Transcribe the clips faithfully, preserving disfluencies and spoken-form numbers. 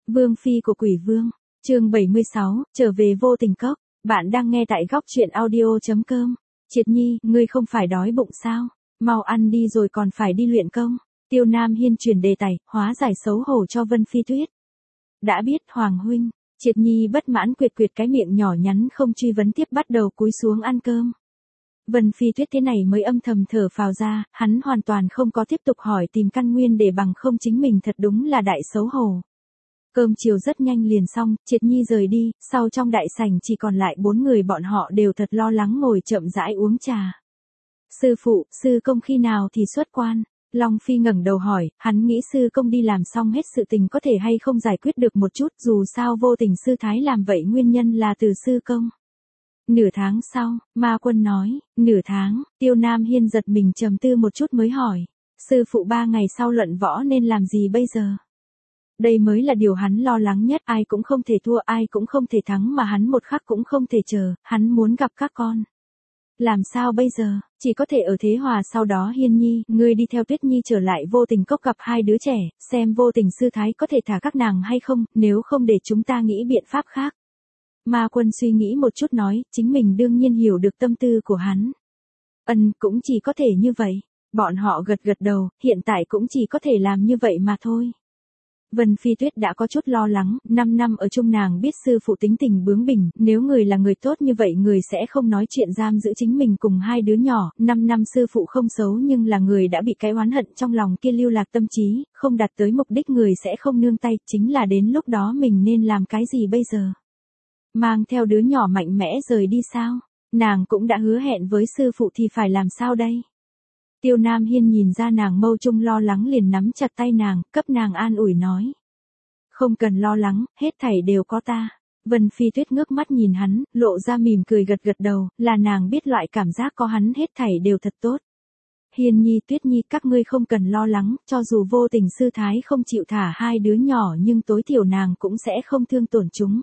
Vương phi của quỷ vương, chương bảy mươi sáu, trở về vô tình cốc. Bạn đang nghe tại góc truyện audio chấm com. Triệt Nhi, ngươi không phải đói bụng sao? Mau ăn đi rồi còn phải đi luyện công. Tiêu Nam Hiên chuyển đề tài, hóa giải xấu hổ cho Vân Phi Tuyết. Đã biết Hoàng huynh. Triệt Nhi bất mãn quyệt quyệt cái miệng nhỏ nhắn không truy vấn tiếp, bắt đầu cúi xuống ăn cơm. Vân Phi Tuyết thế này mới âm thầm thở phào ra, hắn hoàn toàn không có tiếp tục hỏi tìm căn nguyên để bằng không chính mình thật đúng là đại xấu hổ. Cơm chiều rất nhanh liền xong, Triệt Nhi rời đi, sau trong đại sảnh chỉ còn lại bốn người, bọn họ đều thật lo lắng ngồi chậm rãi uống trà. Sư phụ, sư công khi nào thì xuất quan? Long Phi ngẩng đầu hỏi, hắn nghĩ sư công đi làm xong hết sự tình có thể hay không giải quyết được một chút, dù sao vô tình sư thái làm vậy nguyên nhân là từ sư công. Nửa tháng sau, Ma Quân nói, nửa tháng, Tiêu Nam Hiên giật mình trầm tư một chút mới hỏi, sư phụ ba ngày sau luận võ nên làm gì bây giờ? Đây mới là điều hắn lo lắng nhất, ai cũng không thể thua, ai cũng không thể thắng mà hắn một khắc cũng không thể chờ, hắn muốn gặp các con. Làm sao bây giờ, chỉ có thể ở thế hòa sau đó. Hiên Nhi, ngươi đi theo Tuyết Nhi trở lại vô tình cốc gặp hai đứa trẻ, xem vô tình sư thái có thể thả các nàng hay không, nếu không để chúng ta nghĩ biện pháp khác. Ma Quân suy nghĩ một chút nói, chính mình đương nhiên hiểu được tâm tư của hắn. Ân, cũng chỉ có thể như vậy. Bọn họ gật gật đầu, hiện tại cũng chỉ có thể làm như vậy mà thôi. Vân Phi Tuyết đã có chút lo lắng, năm năm ở chung nàng biết sư phụ tính tình bướng bỉnh, nếu người là người tốt như vậy người sẽ không nói chuyện giam giữ chính mình cùng hai đứa nhỏ, năm năm sư phụ không xấu nhưng là người đã bị cái oán hận trong lòng kia lưu lạc tâm trí, không đạt tới mục đích người sẽ không nương tay, chính là đến lúc đó mình nên làm cái gì bây giờ? Mang theo đứa nhỏ mạnh mẽ rời đi sao? Nàng cũng đã hứa hẹn với sư phụ thì phải làm sao đây? Tiêu Nam Hiên nhìn ra nàng mâu trung lo lắng liền nắm chặt tay nàng, cấp nàng an ủi nói. Không cần lo lắng, hết thảy đều có ta. Vân Phi Tuyết ngước mắt nhìn hắn, lộ ra mỉm cười gật gật đầu, là nàng biết loại cảm giác có hắn hết thảy đều thật tốt. Hiên Nhi, Tuyết Nhi, các ngươi không cần lo lắng, cho dù vô tình sư thái không chịu thả hai đứa nhỏ nhưng tối thiểu nàng cũng sẽ không thương tổn chúng.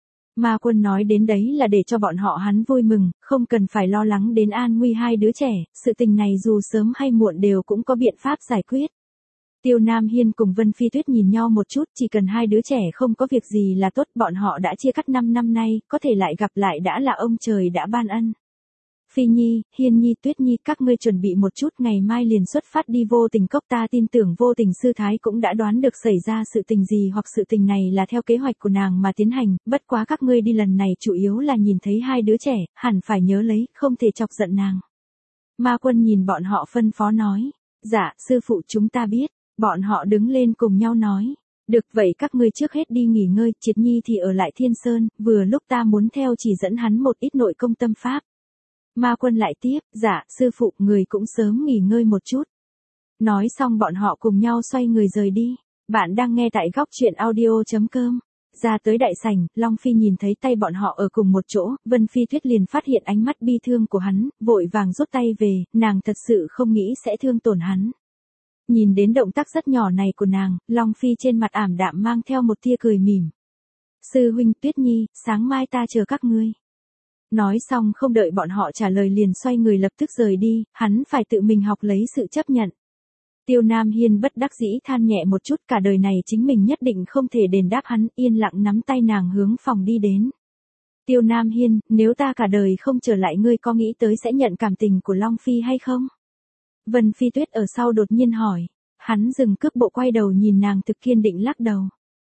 Ma Quân nói đến đấy là để cho bọn họ hắn vui mừng, không cần phải lo lắng đến an nguy hai đứa trẻ, sự tình này dù sớm hay muộn đều cũng có biện pháp giải quyết. Tiêu Nam Hiên cùng Vân Phi Tuyết nhìn nhau một chút, chỉ cần hai đứa trẻ không có việc gì là tốt, bọn họ đã chia cắt năm năm nay, có thể lại gặp lại đã là ông trời đã ban ân. Phi Nhi, Hiên Nhi, Tuyết Nhi, các ngươi chuẩn bị một chút, ngày mai liền xuất phát đi vô tình cốc, ta tin tưởng vô tình sư thái cũng đã đoán được xảy ra sự tình gì hoặc sự tình này là theo kế hoạch của nàng mà tiến hành, bất quá các ngươi đi lần này chủ yếu là nhìn thấy hai đứa trẻ, hẳn phải nhớ lấy, không thể chọc giận nàng. Ma Quân nhìn bọn họ phân phó nói, dạ, sư phụ chúng ta biết, bọn họ đứng lên cùng nhau nói. Được vậy các ngươi trước hết đi nghỉ ngơi, Triệt Nhi thì ở lại Thiên Sơn, vừa lúc ta muốn theo chỉ dẫn hắn một ít nội công tâm pháp. Ma Quân lại tiếp, dạ, sư phụ, người cũng sớm nghỉ ngơi một chút. Nói xong bọn họ cùng nhau xoay người rời đi. Bạn đang nghe tại góc truyện audio chấm com. Ra tới đại sảnh, Long Phi nhìn thấy tay bọn họ ở cùng một chỗ, Vân Phi Tuyết liền phát hiện ánh mắt bi thương của hắn, vội vàng rút tay về, nàng thật sự không nghĩ sẽ thương tổn hắn. Nhìn đến động tác rất nhỏ này của nàng, Long Phi trên mặt ảm đạm mang theo một tia cười mỉm. Sư huynh, Tuyết Nhi, sáng mai ta chờ các ngươi. Nói xong không đợi bọn họ trả lời liền xoay người lập tức rời đi, hắn phải tự mình học lấy sự chấp nhận. Tiêu Nam Hiên bất đắc dĩ than nhẹ một chút, cả đời này chính mình nhất định không thể đền đáp hắn, yên lặng nắm tay nàng hướng phòng đi đến. Tiêu Nam Hiên, nếu ta cả đời không trở lại ngươi có nghĩ tới sẽ nhận cảm tình của Long Phi hay không? Vân Phi Tuyết ở sau đột nhiên hỏi, hắn dừng cước bộ quay đầu nhìn nàng thực kiên định lắc đầu.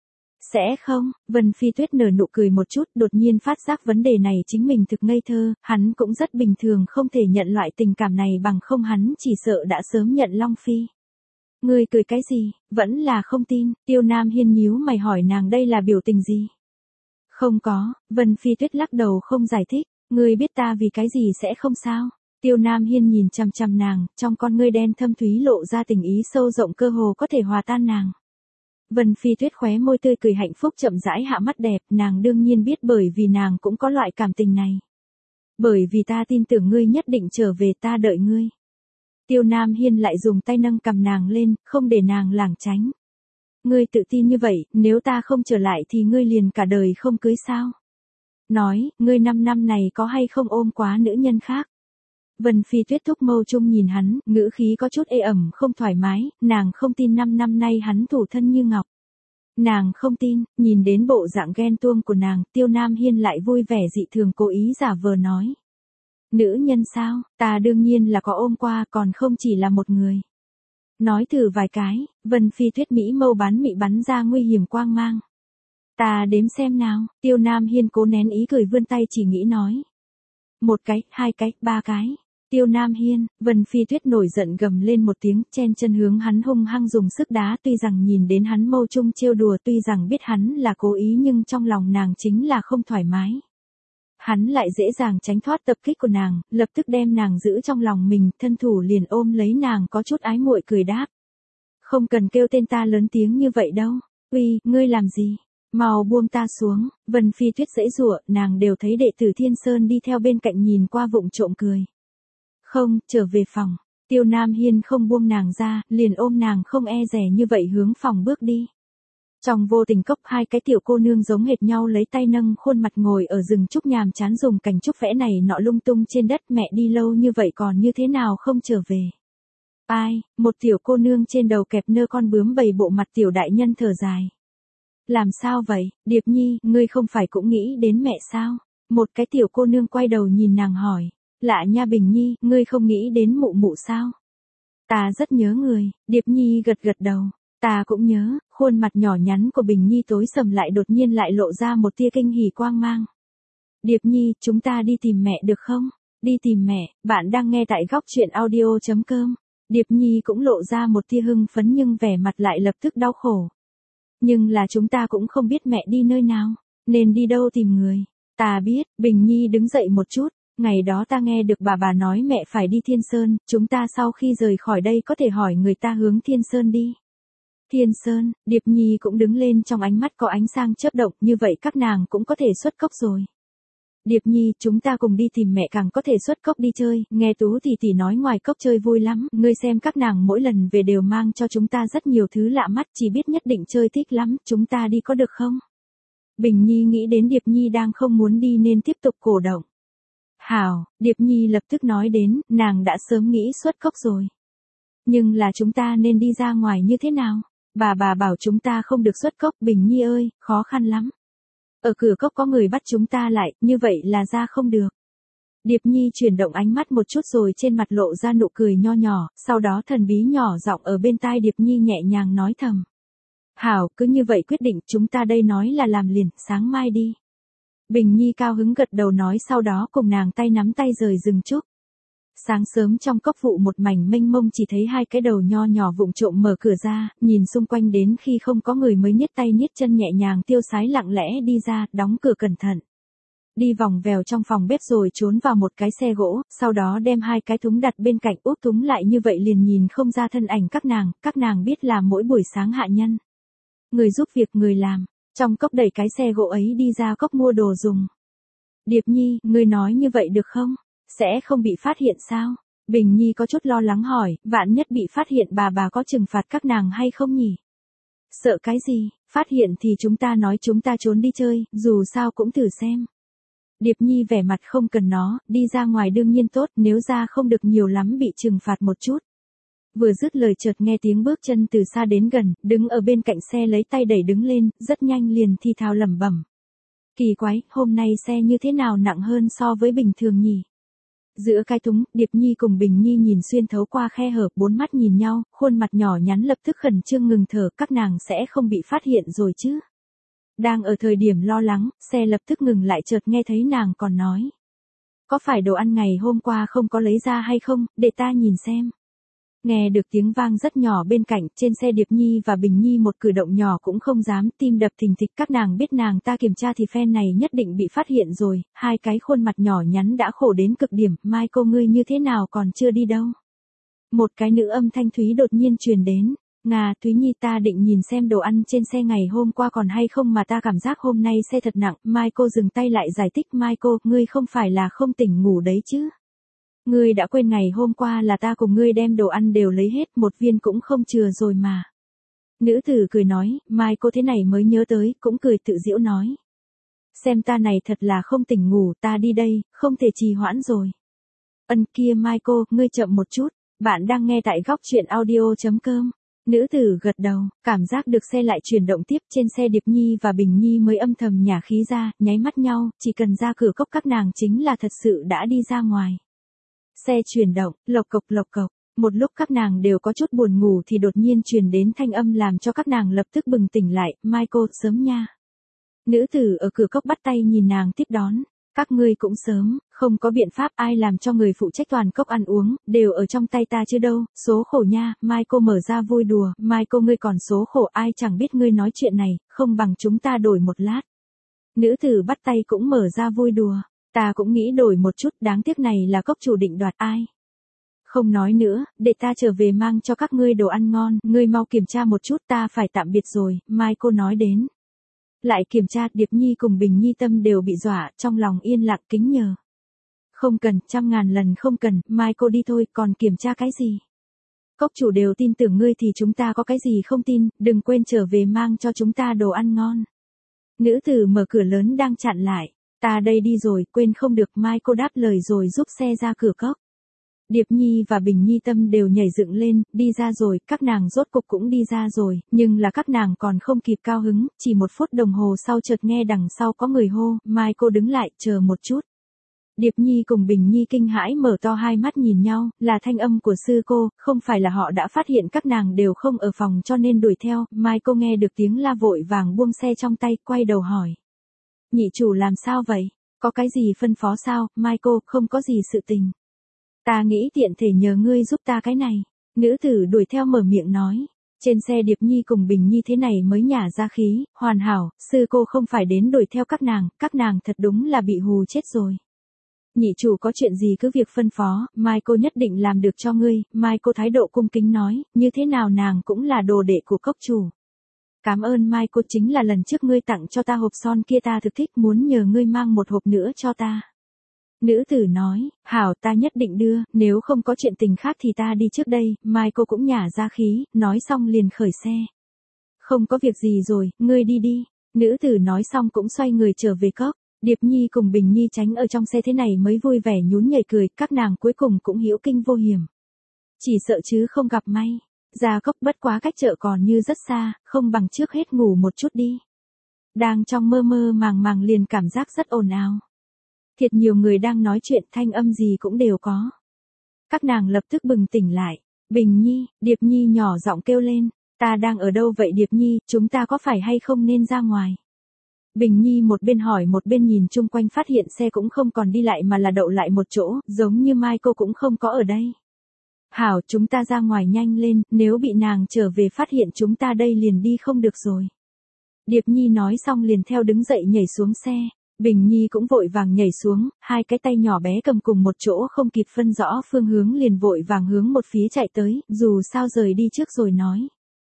Sẽ không, Vân Phi Tuyết nở nụ cười một chút, đột nhiên phát giác vấn đề này chính mình thực ngây thơ, hắn cũng rất bình thường không thể nhận loại tình cảm này bằng không hắn chỉ sợ đã sớm nhận Long Phi. Ngươi cười cái gì, vẫn là không tin, Tiêu Nam Hiên nhíu mày hỏi nàng đây là biểu tình gì? Không có, Vân Phi Tuyết lắc đầu không giải thích, ngươi biết ta vì cái gì sẽ không sao? Tiêu Nam Hiên nhìn chằm chằm nàng, trong con ngươi đen thâm thúy lộ ra tình ý sâu rộng cơ hồ có thể hòa tan nàng. Vân Phi Tuyết khóe môi tươi cười hạnh phúc chậm rãi hạ mắt đẹp, nàng đương nhiên biết bởi vì nàng cũng có loại cảm tình này. Bởi vì ta tin tưởng ngươi nhất định trở về, ta đợi ngươi. Tiêu Nam Hiên lại dùng tay nâng cầm nàng lên, không để nàng lảng tránh. Ngươi tự tin như vậy, nếu ta không trở lại thì ngươi liền cả đời không cưới sao? Nói, ngươi năm năm này có hay không ôm quá nữ nhân khác? Vân Phi Tuyết thúc mâu chung nhìn hắn, ngữ khí có chút ê ẩm không thoải mái, nàng không tin năm năm nay hắn thủ thân như ngọc. Nàng không tin, nhìn đến bộ dạng ghen tuông của nàng, Tiêu Nam Hiên lại vui vẻ dị thường cố ý giả vờ nói. Nữ nhân sao, ta đương nhiên là có ôm qua còn không chỉ là một người. Nói thử vài cái, Vân Phi Tuyết Mỹ mâu bắn mị bắn ra nguy hiểm quang mang. Ta đếm xem nào, Tiêu Nam Hiên cố nén ý cười vươn tay chỉ nghĩ nói. Một cái, hai cái, ba cái. Tiêu Nam Hiên, Vân Phi Tuyết nổi giận gầm lên một tiếng, chen chân hướng hắn hung hăng dùng sức đá, tuy rằng nhìn đến hắn mâu trung trêu đùa, tuy rằng biết hắn là cố ý nhưng trong lòng nàng chính là không thoải mái. Hắn lại dễ dàng tránh thoát tập kích của nàng, lập tức đem nàng giữ trong lòng mình, thân thủ liền ôm lấy nàng có chút ái muội cười đáp. Không cần kêu tên ta lớn tiếng như vậy đâu. Uy, ngươi làm gì? Mau buông ta xuống. Vân Phi Tuyết giãy giụa, nàng đều thấy đệ tử Thiên Sơn đi theo bên cạnh nhìn qua vụng trộm cười. Không, trở về phòng. Tiêu Nam Hiên không buông nàng ra, liền ôm nàng không e dè như vậy hướng phòng bước đi. Trong vô tình cốc hai cái tiểu cô nương giống hệt nhau lấy tay nâng khuôn mặt ngồi ở rừng trúc nhàm chán dùng cành trúc vẽ này nọ lung tung trên đất, mẹ đi lâu như vậy còn như thế nào không trở về. Ai, một tiểu cô nương trên đầu kẹp nơ con bướm bầy bộ mặt tiểu đại nhân thở dài. Làm sao vậy, Điệp Nhi, ngươi không phải cũng nghĩ đến mẹ sao? Một cái tiểu cô nương quay đầu nhìn nàng hỏi. Lạ nha Bình Nhi, ngươi không nghĩ đến mụ mụ sao? Ta rất nhớ người, Điệp Nhi gật gật đầu. Ta cũng nhớ, khuôn mặt nhỏ nhắn của Bình Nhi tối sầm lại đột nhiên lại lộ ra một tia kinh hỉ quang mang. Điệp Nhi, chúng ta đi tìm mẹ được không? Đi tìm mẹ, bạn đang nghe tại góc truyện audio chấm com. Điệp Nhi cũng lộ ra một tia hưng phấn nhưng vẻ mặt lại lập tức đau khổ. Nhưng là chúng ta cũng không biết mẹ đi nơi nào, nên đi đâu tìm người. Ta biết, Bình Nhi đứng dậy một chút. Ngày đó ta nghe được bà bà nói mẹ phải đi Thiên Sơn, chúng ta sau khi rời khỏi đây có thể hỏi người ta hướng Thiên Sơn đi. Thiên Sơn, Điệp Nhi cũng đứng lên trong ánh mắt có ánh sáng chớp động, như vậy các nàng cũng có thể xuất cốc rồi. Điệp Nhi, chúng ta cùng đi tìm mẹ càng có thể xuất cốc đi chơi, nghe Tú tỷ tỷ nói ngoài cốc chơi vui lắm, ngươi xem các nàng mỗi lần về đều mang cho chúng ta rất nhiều thứ lạ mắt, chỉ biết nhất định chơi thích lắm, chúng ta đi có được không? Bình Nhi nghĩ đến Điệp Nhi đang không muốn đi nên tiếp tục cổ động. Hảo, Điệp Nhi lập tức nói đến, nàng đã sớm nghĩ xuất cốc rồi. Nhưng là chúng ta nên đi ra ngoài như thế nào? Bà bà bảo chúng ta không được xuất cốc, Bình Nhi ơi, khó khăn lắm. Ở cửa cốc có người bắt chúng ta lại, như vậy là ra không được. Điệp Nhi chuyển động ánh mắt một chút rồi trên mặt lộ ra nụ cười nho nhỏ, sau đó thần bí nhỏ giọng ở bên tai Điệp Nhi nhẹ nhàng nói thầm. Hảo, cứ như vậy quyết định, chúng ta đây nói là làm liền, sáng mai đi. Bình Nhi cao hứng gật đầu nói sau đó cùng nàng tay nắm tay rời rừng trúc. Sáng sớm trong cốc vụ một mảnh mênh mông chỉ thấy hai cái đầu nho nhỏ vụng trộm mở cửa ra, nhìn xung quanh đến khi không có người mới nhét tay nhét chân nhẹ nhàng tiêu sái lặng lẽ đi ra, đóng cửa cẩn thận. Đi vòng vèo trong phòng bếp rồi trốn vào một cái xe gỗ, sau đó đem hai cái thúng đặt bên cạnh úp thúng lại như vậy liền nhìn không ra thân ảnh các nàng, các nàng biết là mỗi buổi sáng hạ nhân. Người giúp việc người làm, trong cốc đẩy cái xe gỗ ấy đi ra cốc mua đồ dùng. Điệp Nhi, ngươi nói như vậy được không? Sẽ không bị phát hiện sao? Bình Nhi có chút lo lắng hỏi, vạn nhất bị phát hiện bà bà có trừng phạt các nàng hay không nhỉ? Sợ cái gì, phát hiện thì chúng ta nói chúng ta trốn đi chơi, dù sao cũng thử xem. Điệp Nhi vẻ mặt không cần nó, đi ra ngoài đương nhiên tốt, nếu ra không được nhiều lắm bị trừng phạt một chút. Vừa dứt lời chợt nghe tiếng bước chân từ xa đến gần, đứng ở bên cạnh xe lấy tay đẩy đứng lên, rất nhanh liền thi thào lẩm bẩm. Kỳ quái, hôm nay xe như thế nào nặng hơn so với bình thường nhỉ? Giữa cái thúng, Điệp Nhi cùng Bình Nhi nhìn xuyên thấu qua khe hở, bốn mắt nhìn nhau, khuôn mặt nhỏ nhắn lập tức khẩn trương ngừng thở, các nàng sẽ không bị phát hiện rồi chứ? Đang ở thời điểm lo lắng, xe lập tức ngừng lại chợt nghe thấy nàng còn nói. Có phải đồ ăn ngày hôm qua không có lấy ra hay không, để ta nhìn xem. Nghe được tiếng vang rất nhỏ bên cạnh, trên xe Điệp Nhi và Bình Nhi một cử động nhỏ cũng không dám, tim đập thình thịch, các nàng biết nàng ta kiểm tra thì phen này nhất định bị phát hiện rồi, hai cái khuôn mặt nhỏ nhắn đã khổ đến cực điểm, mai cô ngươi như thế nào còn chưa đi đâu. Một cái nữ âm thanh thúy đột nhiên truyền đến, Ngà Thúy Nhi ta định nhìn xem đồ ăn trên xe ngày hôm qua còn hay không mà ta cảm giác hôm nay xe thật nặng, mai cô dừng tay lại giải thích mai cô, ngươi không phải là không tỉnh ngủ đấy chứ. Ngươi đã quên ngày hôm qua là ta cùng ngươi đem đồ ăn đều lấy hết, một viên cũng không chừa rồi mà. Nữ tử cười nói, mai cô thế này mới nhớ tới, cũng cười tự giễu nói. Xem ta này thật là không tỉnh ngủ, ta đi đây, không thể trì hoãn rồi. Ân kia mai cô, ngươi chậm một chút, bạn đang nghe tại góc truyện audio chấm com. Nữ tử gật đầu, cảm giác được xe lại chuyển động tiếp, trên xe Điệp Nhi và Bình Nhi mới âm thầm nhả khí ra, nháy mắt nhau, chỉ cần ra cửa cốc các nàng chính là thật sự đã đi ra ngoài. Xe chuyển động, lộc cộc lộc cộc, một lúc các nàng đều có chút buồn ngủ thì đột nhiên truyền đến thanh âm làm cho các nàng lập tức bừng tỉnh lại, Michael, sớm nha. Nữ tử ở cửa cốc bắt tay nhìn nàng tiếp đón. Các ngươi cũng sớm, không có biện pháp ai làm cho người phụ trách toàn cốc ăn uống, đều ở trong tay ta chứ đâu, số khổ nha, Michael mở ra vui đùa, Michael ngươi còn số khổ ai chẳng biết ngươi nói chuyện này, không bằng chúng ta đổi một lát. Nữ tử bắt tay cũng mở ra vui đùa, ta cũng nghĩ đổi một chút, đáng tiếc này là cốc chủ định đoạt ai. Không nói nữa, để ta trở về mang cho các ngươi đồ ăn ngon, ngươi mau kiểm tra một chút ta phải tạm biệt rồi, Michael nói đến. Lại kiểm tra, Điệp Nhi cùng Bình Nhi tâm đều bị dọa, trong lòng yên lặng kính nhờ. Không cần, trăm ngàn lần không cần, mai cô đi thôi, còn kiểm tra cái gì? Cốc chủ đều tin tưởng ngươi thì chúng ta có cái gì không tin, đừng quên trở về mang cho chúng ta đồ ăn ngon. Nữ tử mở cửa lớn đang chặn lại, ta đây đi rồi, quên không được, mai cô đáp lời rồi giúp xe ra cửa cốc. Điệp Nhi và Bình Nhi tâm đều nhảy dựng lên, đi ra rồi, các nàng rốt cục cũng đi ra rồi, nhưng là các nàng còn không kịp cao hứng, chỉ một phút đồng hồ sau chợt nghe đằng sau có người hô, Mai cô đứng lại, chờ một chút. Điệp Nhi cùng Bình Nhi kinh hãi mở to hai mắt nhìn nhau, là thanh âm của sư cô, không phải là họ đã phát hiện các nàng đều không ở phòng cho nên đuổi theo, Mai cô nghe được tiếng la vội vàng buông xe trong tay, quay đầu hỏi. Nhị chủ làm sao vậy? Có cái gì phân phó sao? Mai cô, không có gì sự tình. Ta nghĩ tiện thể nhờ ngươi giúp ta cái này. Nữ tử đuổi theo mở miệng nói. Trên xe Điệp Nhi cùng Bình Nhi thế này mới nhả ra khí, hoàn hảo, sư cô không phải đến đuổi theo các nàng, các nàng thật đúng là bị hù chết rồi. Nhị chủ có chuyện gì cứ việc phân phó, mai cô nhất định làm được cho ngươi, mai cô thái độ cung kính nói, như thế nào nàng cũng là đồ đệ của cốc chủ. Cảm ơn mai cô, chính là lần trước ngươi tặng cho ta hộp son kia ta thực thích, muốn nhờ ngươi mang một hộp nữa cho ta. Nữ tử nói, hảo ta nhất định đưa, nếu không có chuyện tình khác thì ta đi trước đây, mai cô cũng nhả ra khí, nói xong liền khởi xe. Không có việc gì rồi, ngươi đi đi, nữ tử nói xong cũng xoay người trở về cốc. Điệp Nhi cùng Bình Nhi tránh ở trong xe thế này mới vui vẻ nhún nhảy cười, các nàng cuối cùng cũng hữu kinh vô hiểm. Chỉ sợ chứ không gặp may, ra cốc bất quá cách chợ còn như rất xa, không bằng trước hết ngủ một chút đi. Đang trong mơ mơ màng màng liền cảm giác rất ồn ào. Thiệt nhiều người đang nói chuyện, thanh âm gì cũng đều có. Các nàng lập tức bừng tỉnh lại, Bình Nhi, Điệp Nhi nhỏ giọng kêu lên, ta đang ở đâu vậy Điệp Nhi, chúng ta có phải hay không nên ra ngoài? Bình Nhi một bên hỏi một bên nhìn chung quanh phát hiện xe cũng không còn đi lại mà là đậu lại một chỗ, giống như Mai cô cũng không có ở đây. Hảo, chúng ta ra ngoài nhanh lên, nếu bị nàng trở về phát hiện chúng ta đây liền đi không được rồi. Điệp Nhi nói xong liền theo đứng dậy nhảy xuống xe, Bình Nhi cũng vội vàng nhảy xuống, hai cái tay nhỏ bé cầm cùng một chỗ không kịp phân rõ phương hướng liền vội vàng hướng một phía chạy tới, dù sao rời đi trước rồi nói.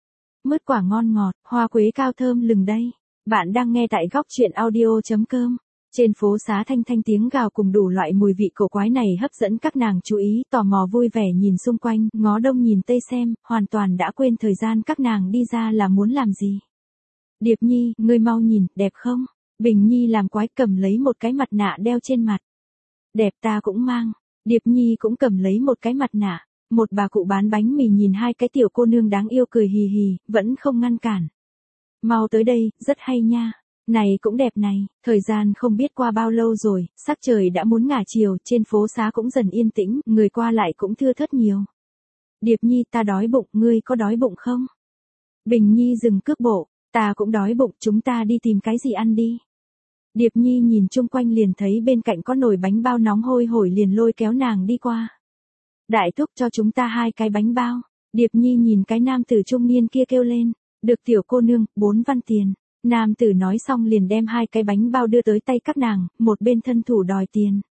Mứt quả ngon ngọt, hoa quế cao thơm lừng đây. Bạn đang nghe tại góc truyện audio.com. Trên phố xá thanh thanh tiếng gào cùng đủ loại mùi vị cổ quái này hấp dẫn các nàng chú ý, tò mò vui vẻ nhìn xung quanh, ngó đông nhìn tây xem, hoàn toàn đã quên thời gian các nàng đi ra là muốn làm gì. Điệp Nhi, ngươi mau nhìn, đẹp không? Bình Nhi làm quái cầm lấy một cái mặt nạ đeo trên mặt. Đẹp ta cũng mang. Điệp Nhi cũng cầm lấy một cái mặt nạ. Một bà cụ bán bánh mì nhìn hai cái tiểu cô nương đáng yêu cười hì hì, vẫn không ngăn cản. Mau tới đây, rất hay nha. Này cũng đẹp này, thời gian không biết qua bao lâu rồi, sắc trời đã muốn ngả chiều, trên phố xá cũng dần yên tĩnh, người qua lại cũng thưa thớt nhiều. Điệp Nhi, ta đói bụng, ngươi có đói bụng không? Bình Nhi dừng cước bộ, ta cũng đói bụng, chúng ta đi tìm cái gì ăn đi. Điệp Nhi nhìn chung quanh liền thấy bên cạnh có nồi bánh bao nóng hôi hổi liền lôi kéo nàng đi qua. Đại thúc cho chúng ta hai cái bánh bao. Điệp Nhi nhìn cái nam tử trung niên kia kêu lên. Được tiểu cô nương, bốn văn tiền. Nam tử nói xong liền đem hai cái bánh bao đưa tới tay các nàng, một bên thân thủ đòi tiền.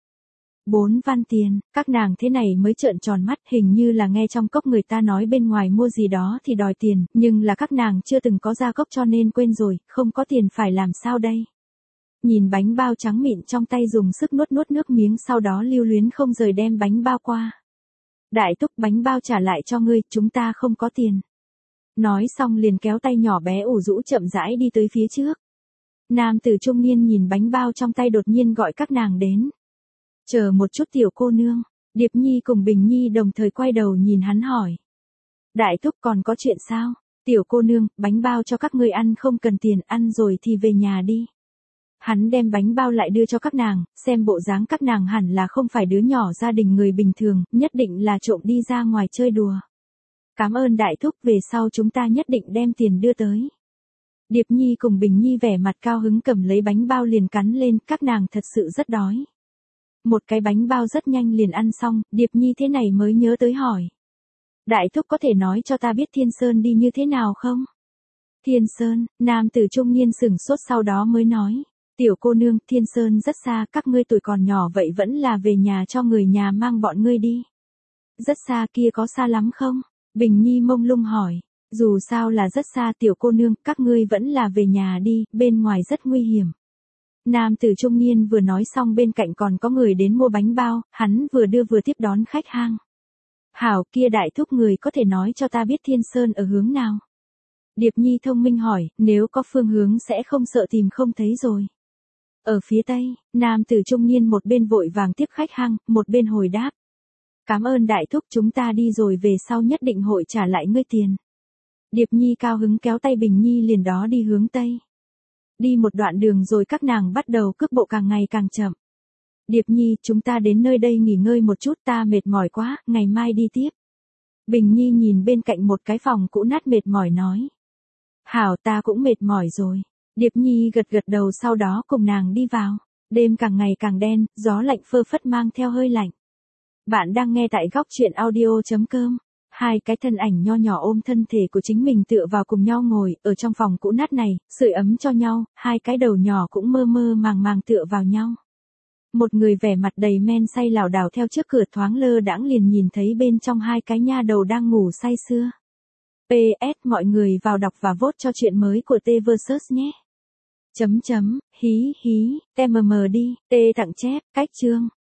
Bốn văn tiền, các nàng thế này mới trợn tròn mắt, hình như là nghe trong cốc người ta nói bên ngoài mua gì đó thì đòi tiền, nhưng là các nàng chưa từng có ra cốc cho nên quên rồi, không có tiền phải làm sao đây. Nhìn bánh bao trắng mịn trong tay dùng sức nuốt nuốt nước miếng sau đó lưu luyến không rời đem bánh bao qua. Đại thúc bánh bao trả lại cho ngươi, chúng ta không có tiền. Nói xong liền kéo tay nhỏ bé ủ rũ chậm rãi đi tới phía trước. Nam tử trung niên nhìn bánh bao trong tay đột nhiên gọi các nàng đến. Chờ một chút tiểu cô nương, Điệp Nhi cùng Bình Nhi đồng thời quay đầu nhìn hắn hỏi. Đại thúc còn có chuyện sao? Tiểu cô nương, bánh bao cho các ngươi ăn không cần tiền, ăn rồi thì về nhà đi. Hắn đem bánh bao lại đưa cho các nàng, xem bộ dáng các nàng hẳn là không phải đứa nhỏ gia đình người bình thường, nhất định là trộm đi ra ngoài chơi đùa. Cảm ơn đại thúc, về sau chúng ta nhất định đem tiền đưa tới. Điệp Nhi cùng Bình Nhi vẻ mặt cao hứng cầm lấy bánh bao liền cắn lên, các nàng thật sự rất đói. Một cái bánh bao rất nhanh liền ăn xong, Điệp Nhi thế này mới nhớ tới hỏi. Đại thúc có thể nói cho ta biết Thiên Sơn đi như thế nào không? Thiên Sơn, nam tử trung niên sửng sốt sau đó mới nói. Tiểu cô nương, Thiên Sơn rất xa, các ngươi tuổi còn nhỏ vậy vẫn là về nhà cho người nhà mang bọn ngươi đi. Rất xa kia có xa lắm không? Bình Nhi mông lung hỏi. Dù sao là rất xa tiểu cô nương, các ngươi vẫn là về nhà đi, bên ngoài rất nguy hiểm. Nam tử trung niên vừa nói xong bên cạnh còn có người đến mua bánh bao, hắn vừa đưa vừa tiếp đón khách hang. Hảo, kia đại thúc người có thể nói cho ta biết Thiên Sơn ở hướng nào? Điệp Nhi thông minh hỏi, nếu có phương hướng sẽ không sợ tìm không thấy rồi. Ở phía tây, nam tử trung niên một bên vội vàng tiếp khách hang, một bên hồi đáp. Cảm ơn đại thúc, chúng ta đi rồi về sau nhất định hội trả lại ngươi tiền. Điệp Nhi cao hứng kéo tay Bình Nhi liền đó đi hướng tây. Đi một đoạn đường rồi các nàng bắt đầu cước bộ càng ngày càng chậm. Điệp Nhi, chúng ta đến nơi đây nghỉ ngơi một chút, ta mệt mỏi quá, ngày mai đi tiếp. Bình Nhi nhìn bên cạnh một cái phòng cũ nát mệt mỏi nói. Hảo, ta cũng mệt mỏi rồi. Điệp Nhi gật gật đầu sau đó cùng nàng đi vào. Đêm càng ngày càng đen, gió lạnh phơ phất mang theo hơi lạnh. Bạn đang nghe tại góc truyện audio chấm com. Hai cái thân ảnh nho nhỏ ôm thân thể của chính mình tựa vào cùng nhau ngồi, ở trong phòng cũ nát này, sưởi ấm cho nhau, hai cái đầu nhỏ cũng mơ mơ màng màng tựa vào nhau. Một người vẻ mặt đầy men say lảo đảo theo trước cửa thoáng lơ đãng liền nhìn thấy bên trong hai cái nha đầu đang ngủ say sưa. pê ét mọi người vào đọc và vote cho chuyện mới của T versus nhé. Chấm chấm, hí hí, em em đi, T tặng chép, cách chương.